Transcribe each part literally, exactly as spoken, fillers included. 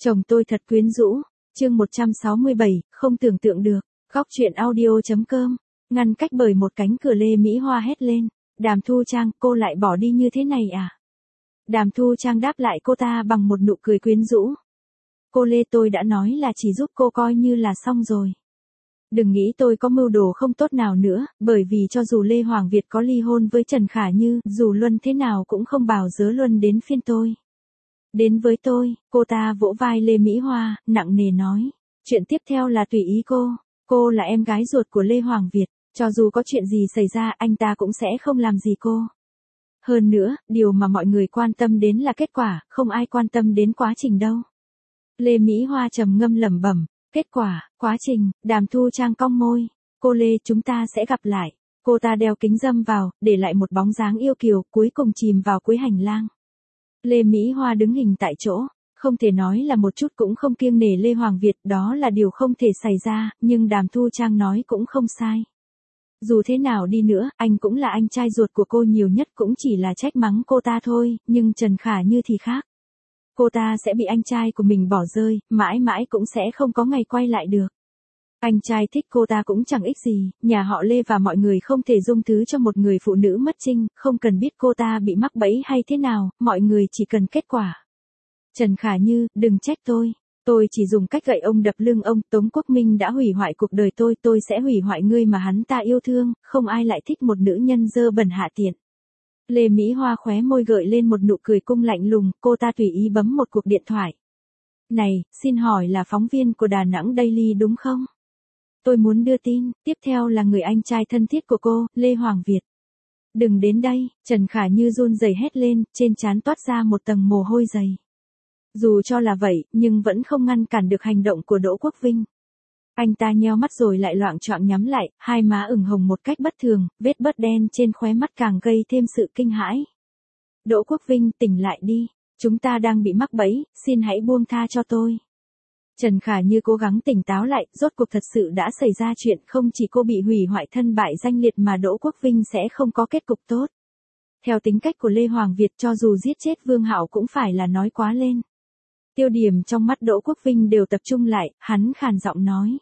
Chồng tôi thật quyến rũ. Chương một trăm sáu mươi bảy, không tưởng tượng được. Góc truyện audio chấm com. Ngăn cách bởi một cánh cửa, Lê Mỹ Hoa hét lên. Đàm Thu Trang, cô lại bỏ đi như thế này à? Đàm Thu Trang đáp lại cô ta bằng một nụ cười quyến rũ. Cô Lê, tôi đã nói là chỉ giúp cô coi như là xong rồi. Đừng nghĩ tôi có mưu đồ không tốt nào nữa, bởi vì cho dù Lê Hoàng Việt có ly hôn với Trần Khả Như, dù Luân thế nào cũng không bảo dớ Luân đến phiên tôi. Đến với tôi, cô ta vỗ vai Lê Mỹ Hoa, nặng nề nói. Chuyện tiếp theo là tùy ý cô. Cô là em gái ruột của Lê Hoàng Việt, cho dù có chuyện gì xảy ra anh ta cũng sẽ không làm gì cô. Hơn nữa, điều mà mọi người quan tâm đến là kết quả, không ai quan tâm đến quá trình đâu. Lê Mỹ Hoa trầm ngâm lẩm bẩm. Kết quả, quá trình, Đàm Thu Trang cong môi. Cô Lê, chúng ta sẽ gặp lại. Cô ta đeo kính râm vào, để lại một bóng dáng yêu kiều, cuối cùng chìm vào cuối hành lang. Lê Mỹ Hoa đứng hình tại chỗ, không thể nói là một chút cũng không kiêng nể Lê Hoàng Việt, đó là điều không thể xảy ra, nhưng Đàm Thu Trang nói cũng không sai. Dù thế nào đi nữa, anh cũng là anh trai ruột của cô, nhiều nhất cũng chỉ là trách mắng cô ta thôi, nhưng Trần Khả Như thì khác. Cô ta sẽ bị anh trai của mình bỏ rơi, mãi mãi cũng sẽ không có ngày quay lại được. Anh trai thích cô ta cũng chẳng ích gì, nhà họ Lê và mọi người không thể dung thứ cho một người phụ nữ mất trinh, không cần biết cô ta bị mắc bẫy hay thế nào, mọi người chỉ cần kết quả. Trần Khả Như, đừng trách tôi. Tôi chỉ dùng cách gậy ông đập lưng ông, Tống Quốc Minh đã hủy hoại cuộc đời tôi, tôi sẽ hủy hoại ngươi mà hắn ta yêu thương, không ai lại thích một nữ nhân dơ bẩn hạ tiện. Lê Mỹ Hoa khóe môi gợi lên một nụ cười cung lạnh lùng, cô ta tùy ý bấm một cuộc điện thoại. Này, xin hỏi là phóng viên của Đà Nẵng Daily đúng không? Tôi muốn đưa tin, tiếp theo là người anh trai thân thiết của cô, Lê Hoàng Việt. Đừng đến đây, Trần Khả Như run rẩy hét lên, trên trán toát ra một tầng mồ hôi dày. Dù cho là vậy, nhưng vẫn không ngăn cản được hành động của Đỗ Quốc Vinh. Anh ta nheo mắt rồi lại loạng choạng nhắm lại, hai má ửng hồng một cách bất thường, vết bớt đen trên khóe mắt càng gây thêm sự kinh hãi. Đỗ Quốc Vinh, tỉnh lại đi, chúng ta đang bị mắc bẫy, xin hãy buông tha cho tôi. Trần Khả Như cố gắng tỉnh táo lại, rốt cuộc thật sự đã xảy ra chuyện, không chỉ cô bị hủy hoại thân bại danh liệt mà Đỗ Quốc Vinh sẽ không có kết cục tốt. Theo tính cách của Lê Hoàng Việt, cho dù giết chết Vương Hạo cũng phải là nói quá lên. Tiêu điểm trong mắt Đỗ Quốc Vinh đều tập trung lại, hắn khàn giọng nói.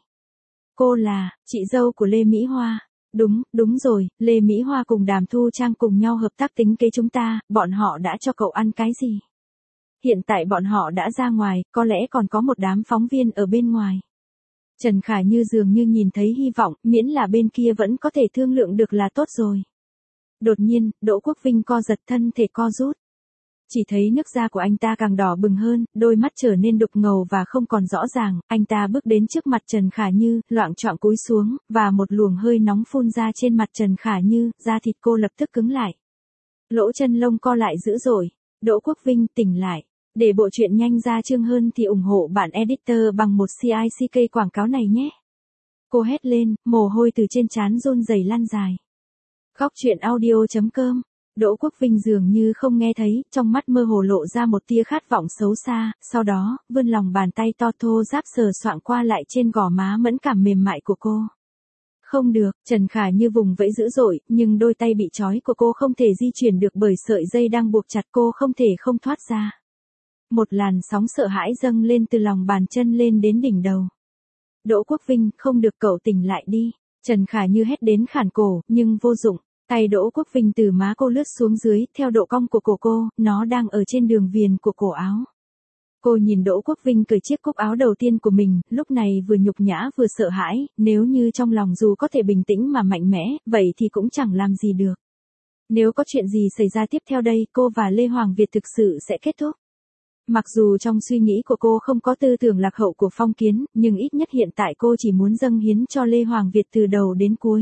Cô là, chị dâu của Lê Mỹ Hoa. Đúng, đúng rồi, Lê Mỹ Hoa cùng Đàm Thu Trang cùng nhau hợp tác tính kế chúng ta, bọn họ đã cho cậu ăn cái gì? Hiện tại bọn họ đã ra ngoài, có lẽ còn có một đám phóng viên ở bên ngoài. Trần Khả Như dường như nhìn thấy hy vọng, miễn là bên kia vẫn có thể thương lượng được là tốt rồi. Đột nhiên, Đỗ Quốc Vinh co giật, thân thể co rút. Chỉ thấy nước da của anh ta càng đỏ bừng hơn, đôi mắt trở nên đục ngầu và không còn rõ ràng, anh ta bước đến trước mặt Trần Khả Như, loạng choạng cúi xuống, và một luồng hơi nóng phun ra trên mặt Trần Khả Như, da thịt cô lập tức cứng lại. Lỗ chân lông co lại dữ dội. Đỗ Quốc Vinh, tỉnh lại. Để bộ truyện nhanh ra chương hơn thì ủng hộ bản editor bằng một xê i xê ca quảng cáo này nhé. Cô hét lên, mồ hôi từ trên trán run rẩy lan dài. Góc truyện audio chấm com. Đỗ Quốc Vinh dường như không nghe thấy, trong mắt mơ hồ lộ ra một tia khát vọng xấu xa, sau đó, vươn lòng bàn tay to thô ráp sờ soạng qua lại trên gò má mẫn cảm mềm mại của cô. Không được, Trần Khả Như vùng vẫy dữ dội, nhưng đôi tay bị trói của cô không thể di chuyển được bởi sợi dây đang buộc chặt cô, không thể không thoát ra. Một làn sóng sợ hãi dâng lên từ lòng bàn chân lên đến đỉnh đầu. Đỗ Quốc Vinh, không được, cậu tỉnh lại đi. Trần Khả Như hét đến khản cổ, nhưng vô dụng. Tay Đỗ Quốc Vinh từ má cô lướt xuống dưới, theo độ cong của cổ cô, nó đang ở trên đường viền của cổ áo. Cô nhìn Đỗ Quốc Vinh cởi chiếc cúc áo đầu tiên của mình, lúc này vừa nhục nhã vừa sợ hãi, nếu như trong lòng dù có thể bình tĩnh mà mạnh mẽ, vậy thì cũng chẳng làm gì được. Nếu có chuyện gì xảy ra tiếp theo đây, cô và Lê Hoàng Việt thực sự sẽ kết thúc. Mặc dù trong suy nghĩ của cô không có tư tưởng lạc hậu của phong kiến, nhưng ít nhất hiện tại cô chỉ muốn dâng hiến cho Lê Hoàng Việt từ đầu đến cuối.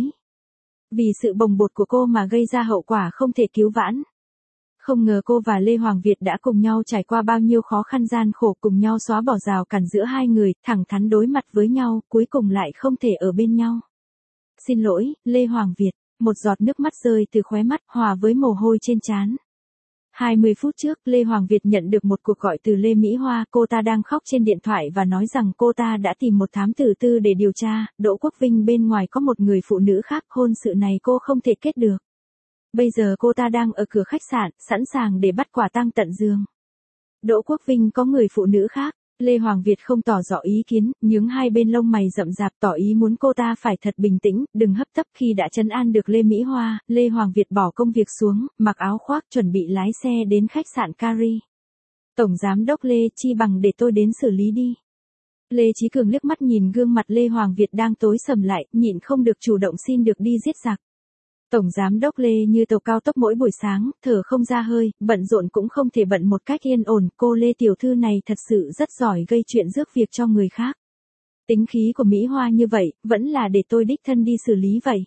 Vì sự bồng bột của cô mà gây ra hậu quả không thể cứu vãn. Không ngờ cô và Lê Hoàng Việt đã cùng nhau trải qua bao nhiêu khó khăn gian khổ, cùng nhau xóa bỏ rào cản giữa hai người, thẳng thắn đối mặt với nhau, cuối cùng lại không thể ở bên nhau. Xin lỗi, Lê Hoàng Việt. Một giọt nước mắt rơi từ khóe mắt, hòa với mồ hôi trên trán. hai mươi phút trước, Lê Hoàng Việt nhận được một cuộc gọi từ Lê Mỹ Hoa, cô ta đang khóc trên điện thoại và nói rằng cô ta đã tìm một thám tử tư để điều tra, Đỗ Quốc Vinh bên ngoài có một người phụ nữ khác, hôn sự này cô không thể kết được. Bây giờ cô ta đang ở cửa khách sạn, sẵn sàng để bắt quả tang tận giường. Đỗ Quốc Vinh có người phụ nữ khác, Lê Hoàng Việt không tỏ rõ ý kiến, nhướng hai bên lông mày rậm rạp tỏ ý muốn cô ta phải thật bình tĩnh, đừng hấp tấp. Khi đã trấn an được Lê Mỹ Hoa, Lê Hoàng Việt bỏ công việc xuống, mặc áo khoác chuẩn bị lái xe đến khách sạn Cari. Tổng giám đốc Lê, chi bằng để tôi đến xử lý đi. Lê Chí Cường liếc mắt nhìn gương mặt Lê Hoàng Việt đang tối sầm lại, nhịn không được chủ động xin được đi giết giặc. Tổng giám đốc Lê như tàu cao tốc mỗi buổi sáng, thở không ra hơi, bận rộn cũng không thể bận một cách yên ổn, cô Lê tiểu thư này thật sự rất giỏi gây chuyện rước việc cho người khác. Tính khí của Mỹ Hoa như vậy, vẫn là để tôi đích thân đi xử lý vậy.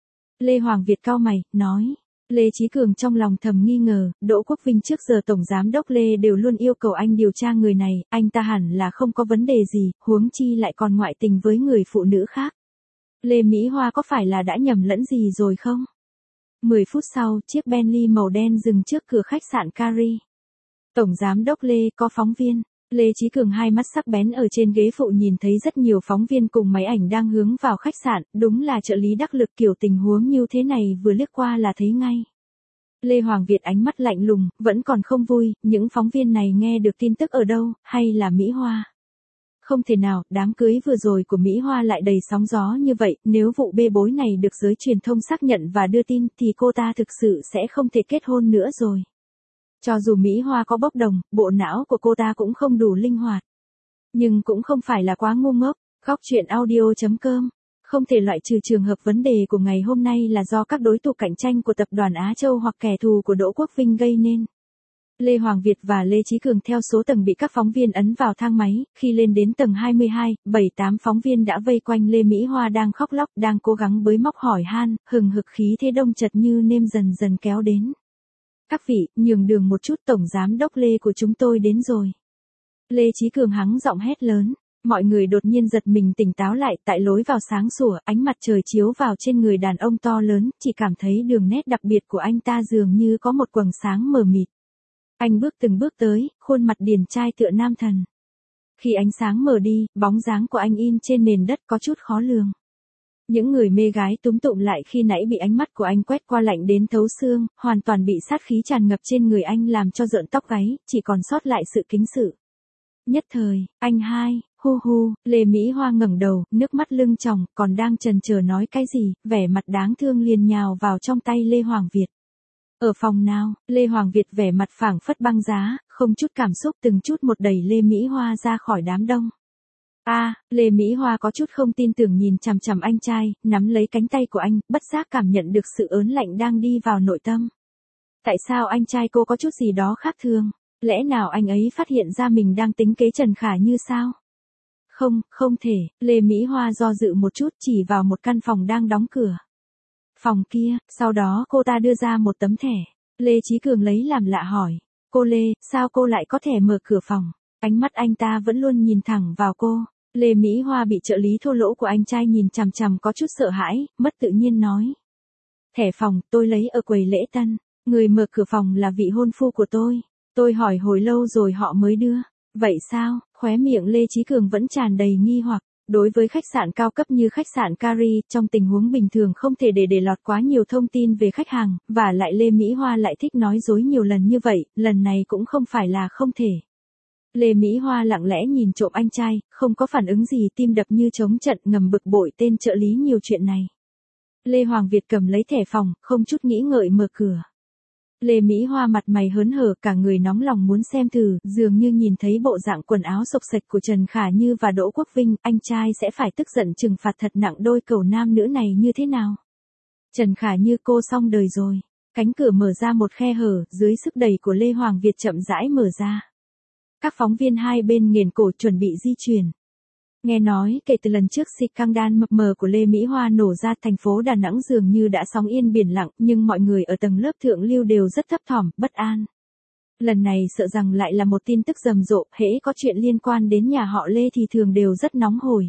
Lê Hoàng Việt cau mày, nói. Lê Chí Cường trong lòng thầm nghi ngờ, Đỗ Quốc Vinh trước giờ Tổng Giám đốc Lê đều luôn yêu cầu anh điều tra người này, anh ta hẳn là không có vấn đề gì, huống chi lại còn ngoại tình với người phụ nữ khác. Lê Mỹ Hoa có phải là đã nhầm lẫn gì rồi không? mười phút sau, chiếc Bentley màu đen dừng trước cửa khách sạn Cari. Tổng Giám đốc Lê, có phóng viên. Lê Chí Cường hai mắt sắc bén ở trên ghế phụ nhìn thấy rất nhiều phóng viên cùng máy ảnh đang hướng vào khách sạn, đúng là trợ lý đắc lực kiểu tình huống như thế này vừa liếc qua là thấy ngay. Lê Hoàng Việt ánh mắt lạnh lùng, vẫn còn không vui, những phóng viên này nghe được tin tức ở đâu, hay là Mỹ Hoa? Không thể nào, đám cưới vừa rồi của Mỹ Hoa lại đầy sóng gió như vậy, nếu vụ bê bối này được giới truyền thông xác nhận và đưa tin thì cô ta thực sự sẽ không thể kết hôn nữa rồi. Cho dù Mỹ Hoa có bốc đồng, bộ não của cô ta cũng không đủ linh hoạt. Nhưng cũng không phải là quá ngu ngốc. Góc truyện audio chấm com. Không thể loại trừ trường hợp vấn đề của ngày hôm nay là do các đối thủ cạnh tranh của tập đoàn Á Châu hoặc kẻ thù của Đỗ Quốc Vinh gây nên. Lê Hoàng Việt và Lê Chí Cường theo số tầng bị các phóng viên ấn vào thang máy, khi lên đến tầng hai mươi hai, bảy tám phóng viên đã vây quanh Lê Mỹ Hoa đang khóc lóc, đang cố gắng bới móc hỏi han, hừng hực khí thế đông chật như nêm dần dần kéo đến. Các vị, nhường đường một chút, Tổng Giám đốc Lê của chúng tôi đến rồi. Lê Chí Cường hắng giọng hét lớn, mọi người đột nhiên giật mình tỉnh táo lại, tại lối vào sáng sủa, ánh mặt trời chiếu vào trên người đàn ông to lớn, chỉ cảm thấy đường nét đặc biệt của anh ta dường như có một quầng sáng mờ mịt. Anh bước từng bước tới, khuôn mặt điển trai tựa nam thần. Khi ánh sáng mờ đi, bóng dáng của anh in trên nền đất có chút khó lường. Những người mê gái túm tụm lại khi nãy bị ánh mắt của anh quét qua lạnh đến thấu xương, hoàn toàn bị sát khí tràn ngập trên người anh làm cho rợn tóc gáy, chỉ còn sót lại sự kính sự. Nhất thời, anh hai, hu hu, Lê Mỹ Hoa ngẩng đầu, nước mắt lưng tròng, còn đang chần chờ nói cái gì, vẻ mặt đáng thương liền nhào vào trong tay Lê Hoàng Việt. Ở phòng nào, Lê Hoàng Việt vẻ mặt phảng phất băng giá, không chút cảm xúc từng chút một đẩy Lê Mỹ Hoa ra khỏi đám đông. A, à, Lê Mỹ Hoa có chút không tin tưởng nhìn chằm chằm anh trai, nắm lấy cánh tay của anh, bất giác cảm nhận được sự ớn lạnh đang đi vào nội tâm. Tại sao anh trai cô có chút gì đó khác thường? Lẽ nào anh ấy phát hiện ra mình đang tính kế Trần Khả Như sao? Không, không thể, Lê Mỹ Hoa do dự một chút chỉ vào một căn phòng đang đóng cửa. Phòng kia, sau đó cô ta đưa ra một tấm thẻ. Lê Chí Cường lấy làm lạ hỏi, cô Lê, sao cô lại có thể mở cửa phòng? Ánh mắt anh ta vẫn luôn nhìn thẳng vào cô. Lê Mỹ Hoa bị trợ lý thô lỗ của anh trai nhìn chằm chằm có chút sợ hãi, mất tự nhiên nói. Thẻ phòng, tôi lấy ở quầy lễ tân. Người mở cửa phòng là vị hôn phu của tôi. Tôi hỏi hồi lâu rồi họ mới đưa. Vậy sao? Khóe miệng Lê Chí Cường vẫn tràn đầy nghi hoặc. Đối với khách sạn cao cấp như khách sạn Cari, trong tình huống bình thường không thể để để lọt quá nhiều thông tin về khách hàng, và lại Lê Mỹ Hoa lại thích nói dối nhiều lần như vậy, lần này cũng không phải là không thể. Lê Mỹ Hoa lặng lẽ nhìn trộm anh trai, không có phản ứng gì, tim đập như trống trận, ngầm bực bội tên trợ lý nhiều chuyện này. Lê Hoàng Việt cầm lấy thẻ phòng, không chút nghĩ ngợi mở cửa. Lê Mỹ Hoa mặt mày hớn hở, cả người nóng lòng muốn xem thử, dường như nhìn thấy bộ dạng quần áo xộc xệch của Trần Khả Như và Đỗ Quốc Vinh, anh trai sẽ phải tức giận trừng phạt thật nặng đôi cẩu nam nữ này như thế nào. Trần Khả Như, cô xong đời rồi. Cánh cửa mở ra một khe hở, dưới sức đẩy của Lê Hoàng Việt chậm rãi mở ra. Các phóng viên hai bên nghiền cổ chuẩn bị di chuyển. Nghe nói, kể từ lần trước scandal mập mờ của Lê Mỹ Hoa nổ ra, thành phố Đà Nẵng dường như đã sóng yên biển lặng, nhưng mọi người ở tầng lớp thượng lưu đều rất thấp thỏm, bất an. Lần này sợ rằng lại là một tin tức rầm rộ, hễ có chuyện liên quan đến nhà họ Lê thì thường đều rất nóng hổi.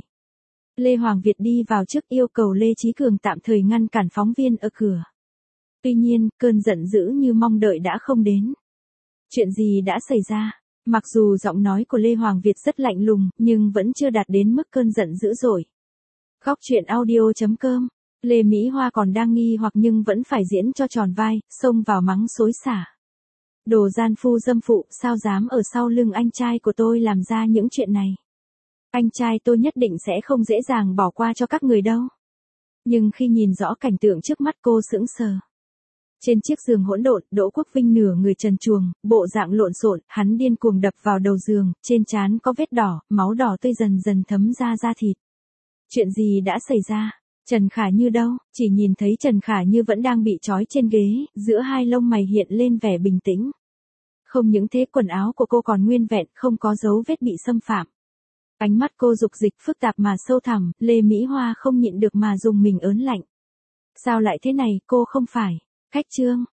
Lê Hoàng Việt đi vào trước yêu cầu Lê Chí Cường tạm thời ngăn cản phóng viên ở cửa. Tuy nhiên, cơn giận dữ như mong đợi đã không đến. Chuyện gì đã xảy ra? Mặc dù giọng nói của Lê Hoàng Việt rất lạnh lùng, nhưng vẫn chưa đạt đến mức cơn giận dữ dội. Góc truyện audio chấm com. Lê Mỹ Hoa còn đang nghi hoặc nhưng vẫn phải diễn cho tròn vai, xông vào mắng xối xả. Đồ gian phu dâm phụ, sao dám ở sau lưng anh trai của tôi làm ra những chuyện này. Anh trai tôi nhất định sẽ không dễ dàng bỏ qua cho các người đâu. Nhưng khi nhìn rõ cảnh tượng trước mắt cô sững sờ. Trên chiếc giường hỗn độn, Đỗ Quốc Vinh nửa người trần truồng, bộ dạng lộn xộn, hắn điên cuồng đập vào đầu giường, trên trán có vết đỏ, máu đỏ tươi dần dần thấm ra da thịt. Chuyện gì đã xảy ra? Trần Khả Như đâu? Chỉ nhìn thấy Trần Khả Như vẫn đang bị trói trên ghế, giữa hai lông mày hiện lên vẻ bình tĩnh. Không những thế, quần áo của cô còn nguyên vẹn, không có dấu vết bị xâm phạm. Ánh mắt cô dục dịch phức tạp mà sâu thẳm, Lê Mỹ Hoa không nhịn được mà dùng mình ớn lạnh. Sao lại thế này, cô không phải khách Trương?